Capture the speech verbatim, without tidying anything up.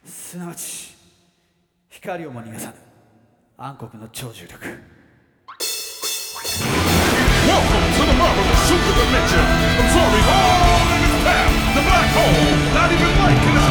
すなわち光をも逃がさぬ暗黒の超重力。 Welcome to the marvelous super dimension. I'm sorry, all in its path. The black hole, not even light can escape.